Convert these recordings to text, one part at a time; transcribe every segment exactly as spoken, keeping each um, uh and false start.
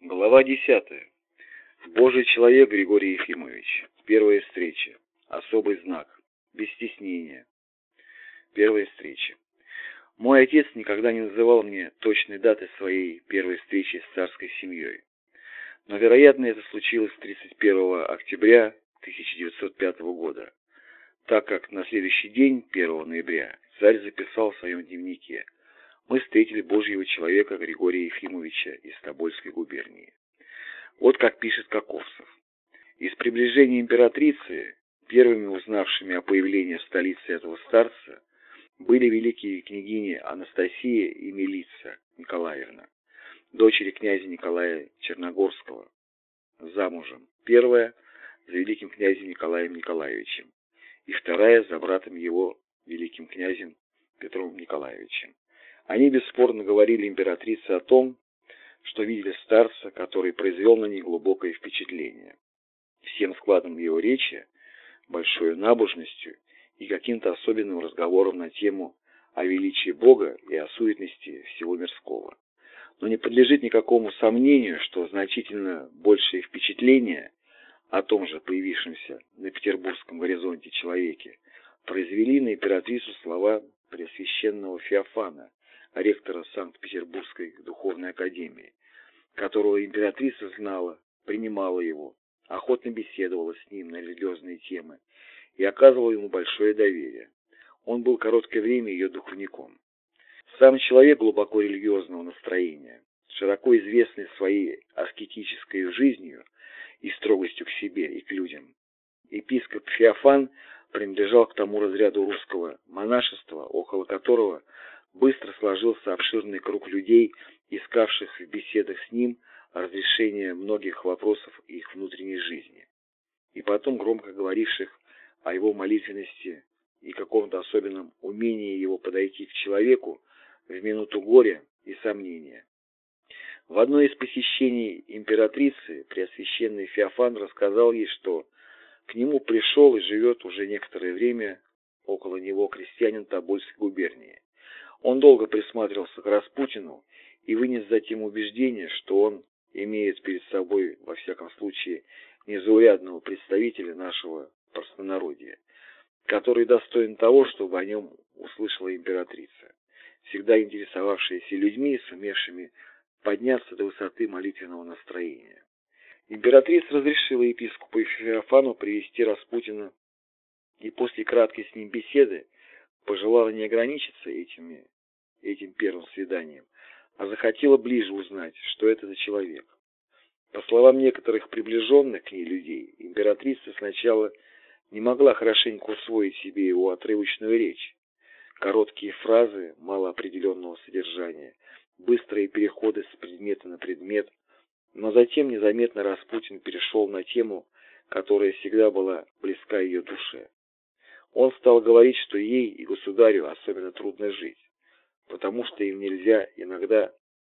Глава десятая. Божий человек Григорий Ефимович. Первая встреча. Особый знак. Без стеснения. Первая встреча. Мой отец никогда не называл мне точной даты своей первой встречи с царской семьей. Но, вероятно, это случилось тридцать первого октября тысяча девятьсот пятого года, так как на следующий день, первого ноября, царь записал в своем дневнике: «Мы встретили Божьего человека Григория Ефимовича из Тобольской губернии». Вот как пишет Каковцев. Из приближения императрицы, первыми узнавшими о появлении в столице этого старца, были великие княгини Анастасия и Милица Николаевна, дочери князя Николая Черногорского, замужем, первая за великим князем Николаем Николаевичем и вторая за братом его, великим князем Петром Николаевичем. Они бесспорно говорили императрице о том, что видели старца, который произвел на них глубокое впечатление. Всем складом его речи, большой набожностью и каким-то особенным разговором на тему о величии Бога и о суетности всего мирского. Но не подлежит никакому сомнению, что значительно большее впечатление о том же появившемся на петербургском горизонте человеке произвели на императрицу слова Преосвященного Феофана, ректора Санкт-Петербургской духовной академии, которого императрица знала, принимала его, охотно беседовала с ним на религиозные темы и оказывала ему большое доверие. Он был короткое время ее духовником. Сам человек глубоко религиозного настроения, широко известный своей аскетической жизнью и строгостью к себе и к людям. Епископ Феофан принадлежал к тому разряду русского монашества, около которого быстро сложился обширный круг людей, искавших в беседах с ним разрешение многих вопросов их внутренней жизни, и потом громко говоривших о его молитвенности и каком-то особенном умении его подойти к человеку в минуту горя и сомнения. В одно из посещений императрицы Преосвященный Феофан рассказал ей, что к нему пришел и живет уже некоторое время около него крестьянин Тобольской губернии. Он долго присматривался к Распутину и вынес затем убеждение, что он имеет перед собой, во всяком случае, незаурядного представителя нашего простонародия, который достоин того, чтобы о нем услышала императрица, всегда интересовавшаяся людьми, сумевшими подняться до высоты молитвенного настроения. Императрица разрешила епископу Феофану привести Распутина и после краткой с ним беседы пожелала не ограничиться этими, этим первым свиданием, а захотела ближе узнать, что это за человек. По словам некоторых приближенных к ней людей, императрица сначала не могла хорошенько усвоить себе его отрывочную речь. Короткие фразы малоопределенного содержания, быстрые переходы с предмета на предмет, но затем незаметно Распутин перешел на тему, которая всегда была близка ее душе. Он стал говорить, что ей и государю особенно трудно жить, потому что им нельзя иногда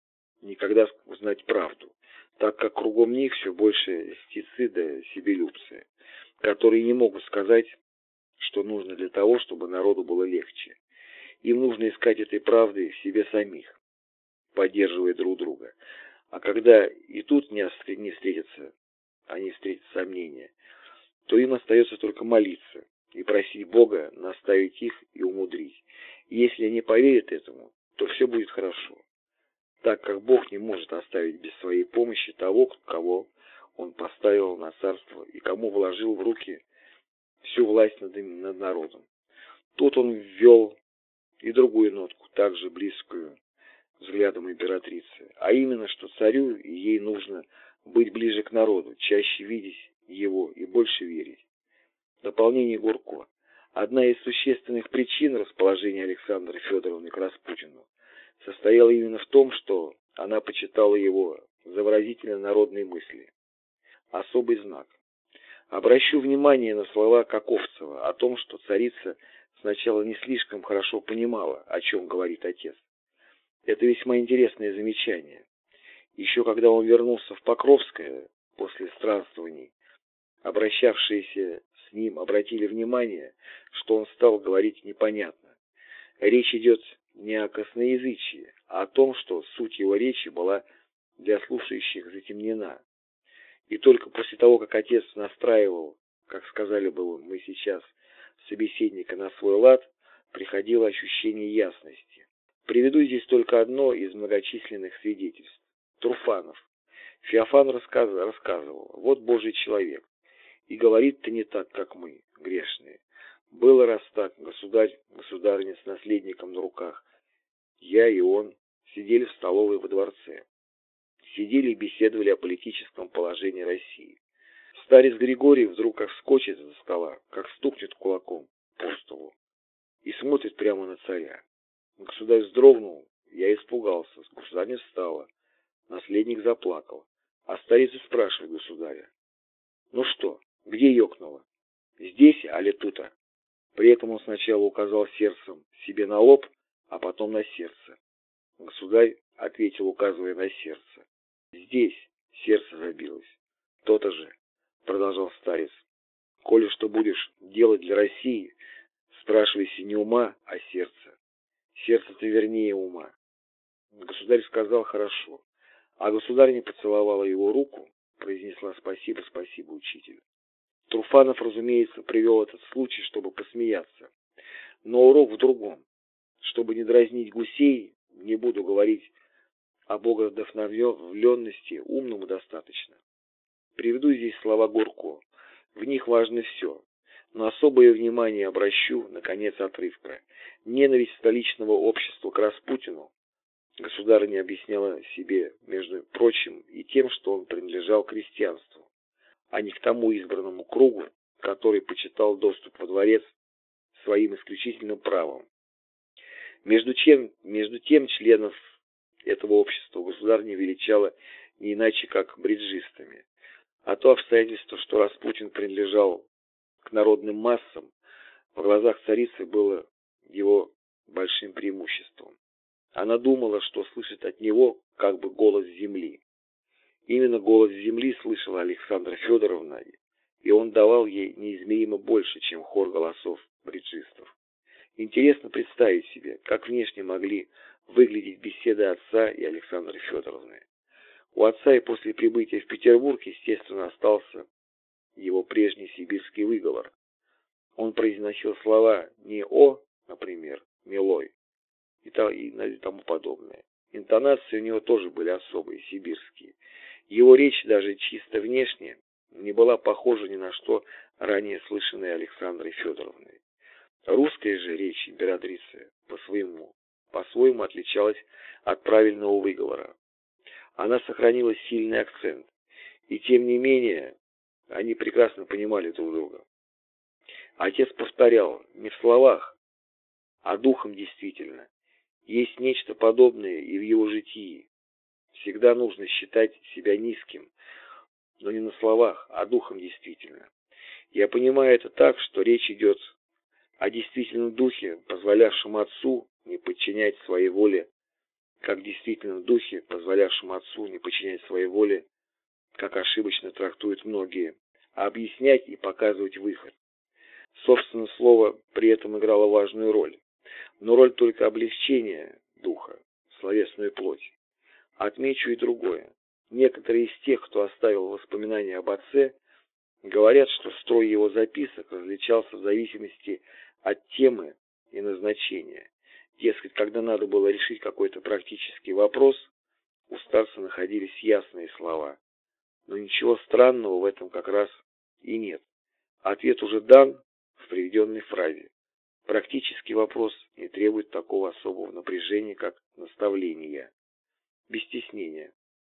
никогда узнать правду, так как кругом них все больше льстецы да себелюбцы, которые не могут сказать, что нужно для того, чтобы народу было легче. Им нужно искать этой правды в себе самих, поддерживая друг друга. А когда и тут не встретятся, они встретят сомнения, то им остается только молиться и просить Бога наставить их и умудрить. И если они поверят этому, то все будет хорошо, так как Бог не может оставить без своей помощи того, кого Он поставил на царство и кому вложил в руки всю власть над, над народом. Тут он ввел и другую нотку, также близкую взглядом императрицы, а именно, что царю и ей нужно быть ближе к народу, чаще видеть его и больше верить. Дополнение Гурко. Одна из существенных причин расположения Александры Федоровны к Распутину состояла именно в том, что она почитала его за выразителя народной мысли. Особый знак. Обращу внимание на слова Каковцева о том, что царица сначала не слишком хорошо понимала, о чем говорит отец. Это весьма интересное замечание. Еще когда он вернулся в Покровское после странствований, обращавшиеся с ним обратили внимание, что он стал говорить непонятно. Речь идет не о косноязычии, а о том, что суть его речи была для слушающих затемнена. И только после того, как отец настраивал, как сказали бы мы сейчас, собеседника на свой лад, приходило ощущение ясности. Приведу здесь только одно из многочисленных свидетельств. Труфанов. Феофан рассказ... рассказывал, вот Божий человек, и говорит-то не так, как мы, грешные. Было раз так, государь, государыня с наследником на руках, я и он сидели в столовой во дворце. Сидели и беседовали о политическом положении России. Старец Григорий вдруг как вскочит из-за стола, как стукнет кулаком по столу и смотрит прямо на царя. Государь вздрогнул, я испугался, государыня встала, наследник заплакал, а старец и спрашивает государя: ну что, где ёкнуло? Здесь, али тута? При этом он сначала указал сердцем себе на лоб, а потом на сердце. Государь ответил, указывая на сердце: здесь сердце забилось. То-то же, продолжал старец, коли что будешь делать для России, спрашивайся не ума, а сердца. Сердце-то вернее ума. Государь сказал хорошо, а государыня поцеловала его руку, произнесла спасибо, спасибо, учитель. Труфанов, разумеется, привел этот случай, чтобы посмеяться. Но урок в другом. Чтобы не дразнить гусей, не буду говорить о боговдохновленности, умному достаточно. Приведу здесь слова Гурко. В них важно все. Но особое внимание обращу на конец отрывка. Ненависть столичного общества к Распутину государыня объясняла себе, между прочим, и тем, что он принадлежал крестьянству, а не к тому избранному кругу, который почитал доступ во дворец своим исключительным правом. Между, чем, между тем членов этого общества государыня величала не иначе, как бриджистами. А то обстоятельство, что Распутин принадлежал к народным массам, в глазах царицы было его большим преимуществом. Она думала, что слышит от него как бы голос земли. Именно голос земли слышала Александра Федоровна, и он давал ей неизмеримо больше, чем хор голосов бриджистов. Интересно представить себе, как внешне могли выглядеть беседы отца и Александры Федоровны. У отца и после прибытия в Петербург, естественно, остался его прежний сибирский выговор. Он произносил слова не «о», например, «милой» и тому подобное. Интонации у него тоже были особые, сибирские. Его речь даже чисто внешне не была похожа ни на что ранее слышанное Александрой Федоровной. Русская же речь императрицы по-своему, по-своему отличалась от правильного выговора. Она сохранила сильный акцент, и тем не менее они прекрасно понимали друг друга. Отец повторял не в словах, а духом действительно. Есть нечто подобное и в его житии. Всегда нужно считать себя низким, но не на словах, а духом действительно. Я понимаю это так, что речь идет о действительном духе, позволявшем отцу не подчинять своей воле, как действительном духе, позволявшем отцу не подчинять своей воле, как ошибочно трактуют многие, а объяснять и показывать выход. Собственно, слово при этом играло важную роль, но роль только облегчения духа, словесную плоть. Отмечу и другое. Некоторые из тех, кто оставил воспоминания об отце, говорят, что строй его записок различался в зависимости от темы и назначения. Дескать, когда надо было решить какой-то практический вопрос, у старца находились ясные слова. Но ничего странного в этом как раз и нет. Ответ уже дан в приведенной фразе. Практический вопрос не требует такого особого напряжения, как наставление. Без стеснения.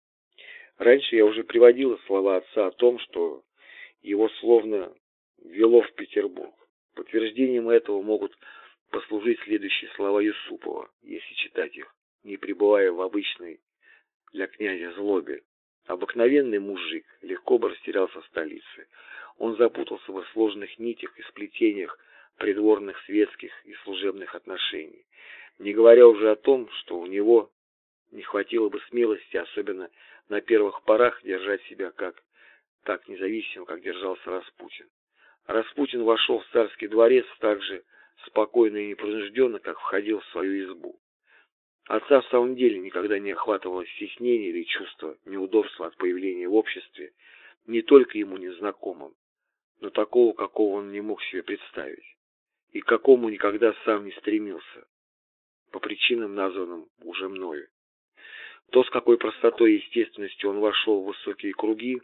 Раньше я уже приводила слова отца о том, что его словно вело в Петербург. Подтверждением этого могут послужить следующие слова Юсупова, если читать их, не пребывая в обычной для князя злобе. Обыкновенный мужик легко бы растерялся в столице. Он запутался в сложных нитях и сплетениях придворных, светских и служебных отношений, не говоря уже о том, что у него не хватило бы смелости, особенно на первых порах, держать себя как так независимо, как держался Распутин. Распутин вошел в царский дворец так же спокойно и непринужденно, как входил в свою избу. Отца в самом деле никогда не охватывало стеснение или чувство неудобства от появления в обществе не только ему незнакомым, но такого, какого он не мог себе представить, и к какому никогда сам не стремился, по причинам, названным уже мною. То, с какой простотой и естественностью он вошел в высокие круги,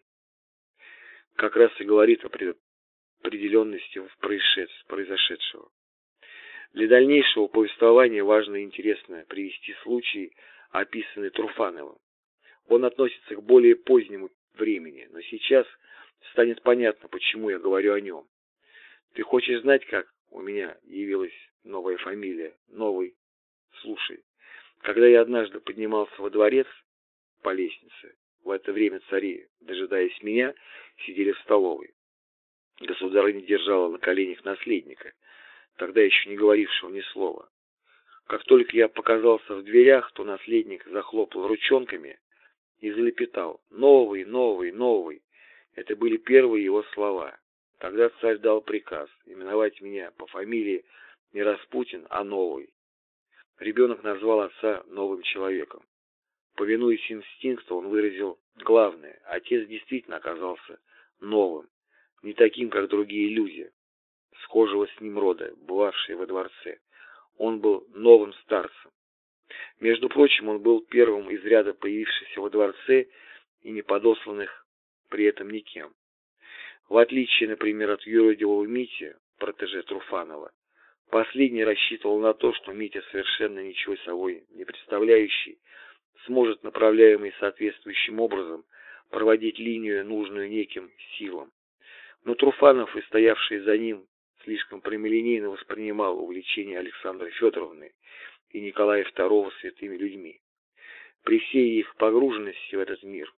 как раз и говорит о предопределенности произошедшего. Для дальнейшего повествования важно и интересно привести случай, описанный Труфановым. Он относится к более позднему времени, но сейчас станет понятно, почему я говорю о нем. Ты хочешь знать, как у меня явилась новая фамилия? Новый. Слушай, когда я однажды поднимался во дворец по лестнице, в это время цари, дожидаясь меня, сидели в столовой. Государыня держала на коленях наследника, тогда еще не говорившего ни слова. Как только я показался в дверях, то наследник захлопал ручонками и залепетал: «Новый, новый, новый». Это были первые его слова. Тогда царь дал приказ именовать меня по фамилии не Распутин, а Новый. Ребенок назвал отца новым человеком. Повинуясь инстинкту, он выразил главное: отец действительно оказался новым, не таким, как другие люди, схожего с ним рода, бывавшие во дворце. Он был новым старцем. Между прочим, он был первым из ряда появившихся во дворце и не подосланных при этом никем. В отличие, например, от юродивого Мити, протеже Труфанова, последний рассчитывал на то, что Митя, совершенно ничего собой не представляющий, сможет, направляемый соответствующим образом, проводить линию, нужную неким силам. Но Труфанов и стоявший за ним слишком прямолинейно воспринимал увлечение Александры Федоровны и Николая второго святыми людьми. При всей их погруженности в этот мир,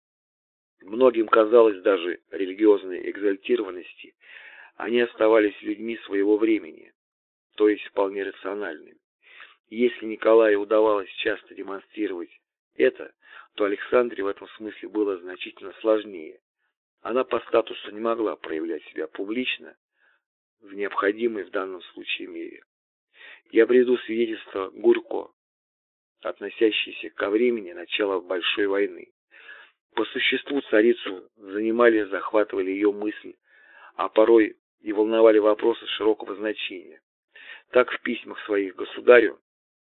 многим казалось даже религиозной экзальтированности, они оставались людьми своего времени, то есть вполне рациональными. Если Николаю удавалось часто демонстрировать это, то Александре в этом смысле было значительно сложнее. Она по статусу не могла проявлять себя публично в необходимой в данном случае мере. Я приведу свидетельство Гурько, относящееся ко времени начала Большой войны. По существу царицу занимали, захватывали ее мысли, а порой и волновали вопросы широкого значения. Так в письмах своих государю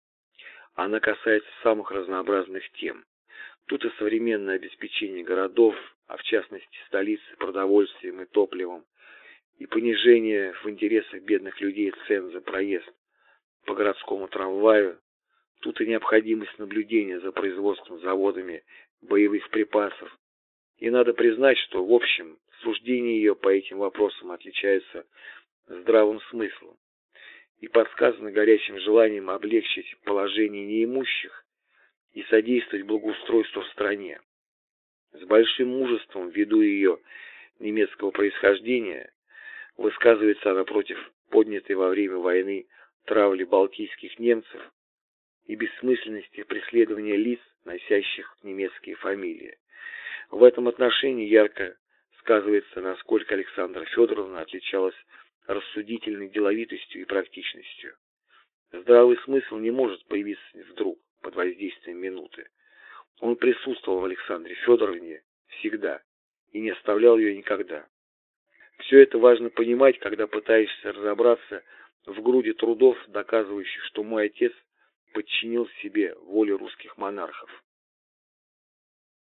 она касается самых разнообразных тем. Тут и современное обеспечение городов, а в частности столицы, продовольствием и топливом, и понижение в интересах бедных людей цен за проезд по городскому трамваю, тут и необходимость наблюдения за производством заводами боевых припасов. И надо признать, что в общем суждения ее по этим вопросам отличаются здравым смыслом и подсказаны горячим желанием облегчить положение неимущих и содействовать благоустройству в стране. С большим мужеством, ввиду ее немецкого происхождения, высказывается она против поднятой во время войны травли балтийских немцев и бессмысленности преследования лиц, носящих немецкие фамилии. В этом отношении ярко сказывается, насколько Александра Федоровна отличалась рассудительной деловитостью и практичностью. Здравый смысл не может появиться вдруг под воздействием минуты. Он присутствовал в Александре Федоровне всегда и не оставлял ее никогда. Все это важно понимать, когда пытаешься разобраться в груди трудов, доказывающих, что мой отец подчинил себе воле русских монархов.